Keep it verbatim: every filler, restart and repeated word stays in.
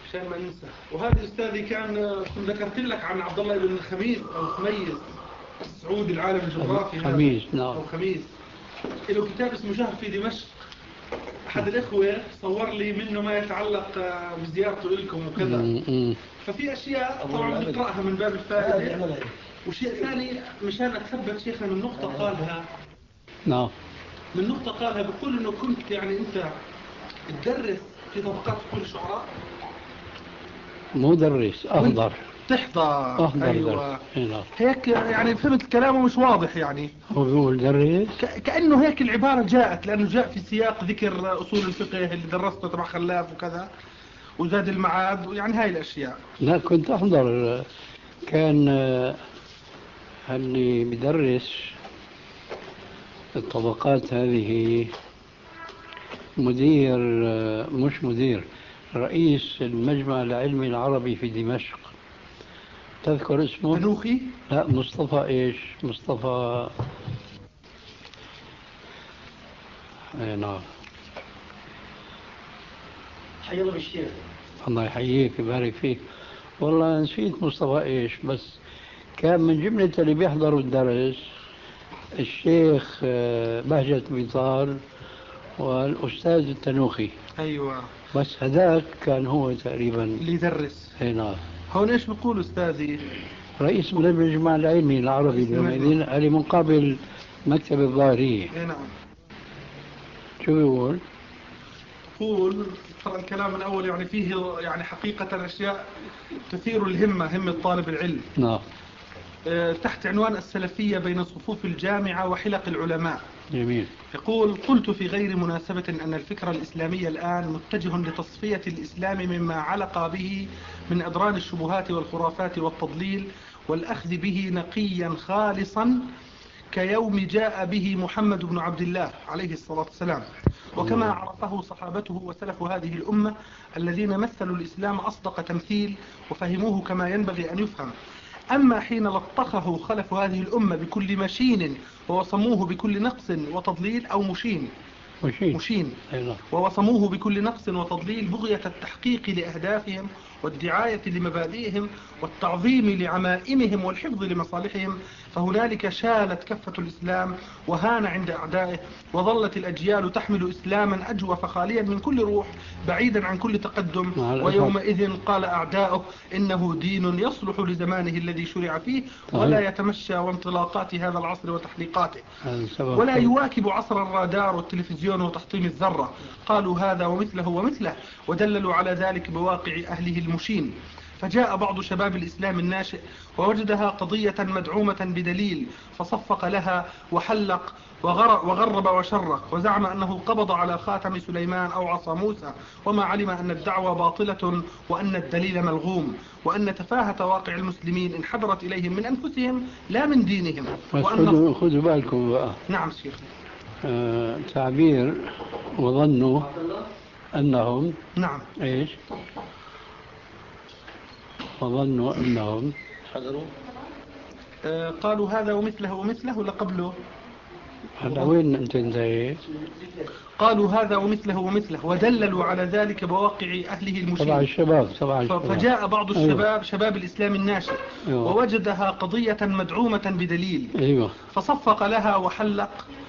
عشان ما ننسى. وهذا أستاذي كان كنت ذكرت لك عن عبد الله بن خميس أو خميس السعودي العالم الجغرافي. خميس نعم. أو خميس له كتاب اسمه شهر في دمشق. أحد الإخوة صور لي منه ما يتعلق بزيارته لكم وكذا. ففي أشياء طبعا بقرأها من باب الفائدة، وشيء ثاني مشان أتثبت شيخنا من نقطة قالها. نعم. من نقطة قالها بقول إنه كنت يعني أنت تدرس في طبقات كل الشعراء. مو درس، أحضر. تحضر. أحضر. أيوة. درس. هيك يعني فهمت كلامه مش واضح يعني. هو بيقول درس. ك... كأنه هيك العبارة جاءت، لأنه جاء في سياق ذكر أصول الفقه اللي درسته تبع خلاف وكذا وزاد المعاد ويعني هاي الأشياء. لا كنت أحضر. كان اللي بدرس الطبقات هذه مدير، مش مدير، رئيس المجمع العلمي العربي في دمشق. تذكر اسمه؟ تنوخي؟ لا مصطفى ايش؟ مصطفى اي نعم. حي الله بالشيخ. الله يحييك ويبارك فيك. والله نسيت مصطفى ايش، بس كان من جملة اللي بيحضروا الدرس الشيخ بهجة بيطار والأستاذ التنوخي. أيوة. بس هذاك كان هو تقريبا اللي يدرس. اي نعم. هون ايش بقول أستاذي؟ رئيس المجمع العلمي العربي اليومئذ اللي من قبل مكتب الظاهرية. اي نعم. شو بيقول؟ يقول ترى الكلام من أول يعني فيه يعني حقيقة أشياء تثير الهمة، همة طالب العلم. نعم. تحت عنوان السلفية بين صفوف الجامعة وحلق العلماء. جميل. يقول: قلت في غير مناسبة أن الفكر الإسلامي الآن متجه لتصفية الإسلام مما علق به من أدران الشبهات والخرافات والتضليل، والأخذ به نقيا خالصا كيوم جاء به محمد بن عبد الله عليه الصلاة والسلام، وكما عرفه صحابته وسلف هذه الأمة الذين مثلوا الإسلام أصدق تمثيل وفهموه كما ينبغي أن يفهم. أما حين لطخه خلف هذه الأمة بكل مشين ووصموه بكل نقص وتضليل أو مشين مشين, مشين أيضا. ووصموه بكل نقص وتضليل بغية التحقيق لأهدافهم والدعاية لمبادئهم والتعظيم لعمائمهم والحفظ لمصالحهم، فهنالك شالت كفة الإسلام وهان عند أعدائه، وظلت الأجيال تحمل إسلاما أجوف خاليا من كل روح بعيدا عن كل تقدم. ويومئذ قال أعداؤه إنه دين يصلح لزمانه الذي شرع فيه ولا يتمشى وانطلاقات هذا العصر وتحليقاته ولا يواكب عصر الرادار والتلفزيون وتحطيم الذرة. قالوا هذا ومثله ومثله ودللوا على ذلك بواقع أهله المشين. فجاء بعض شباب الإسلام الناشئ ووجدها قضية مدعومة بدليل فصفق لها وحلق وغرب وشرق وزعم أنه قبض على خاتم سليمان أو عصا موسى، وما علم أن الدعوة باطلة وأن الدليل ملغوم، وأن تفاهة واقع المسلمين انحدرت إليهم من أنفسهم لا من دينهم. وأن خذوا بالكم بقى. نعم شيخ. آه تعبير وظنوا أنهم نعم إيش وظنوا أنهم حضروا آه قالوا هذا ومثله ومثله ولا قبله؟ هذا وين أنت انتهيت؟ قالوا هذا ومثله ومثله ودللوا على ذلك بواقع أهله المشين. طبعا الشباب طبعا الشباب. فجاء بعض الشباب أيوة. شباب الإسلام الناشئ أيوة. ووجدها قضية مدعومة بدليل أيوة. فصفق لها وحلق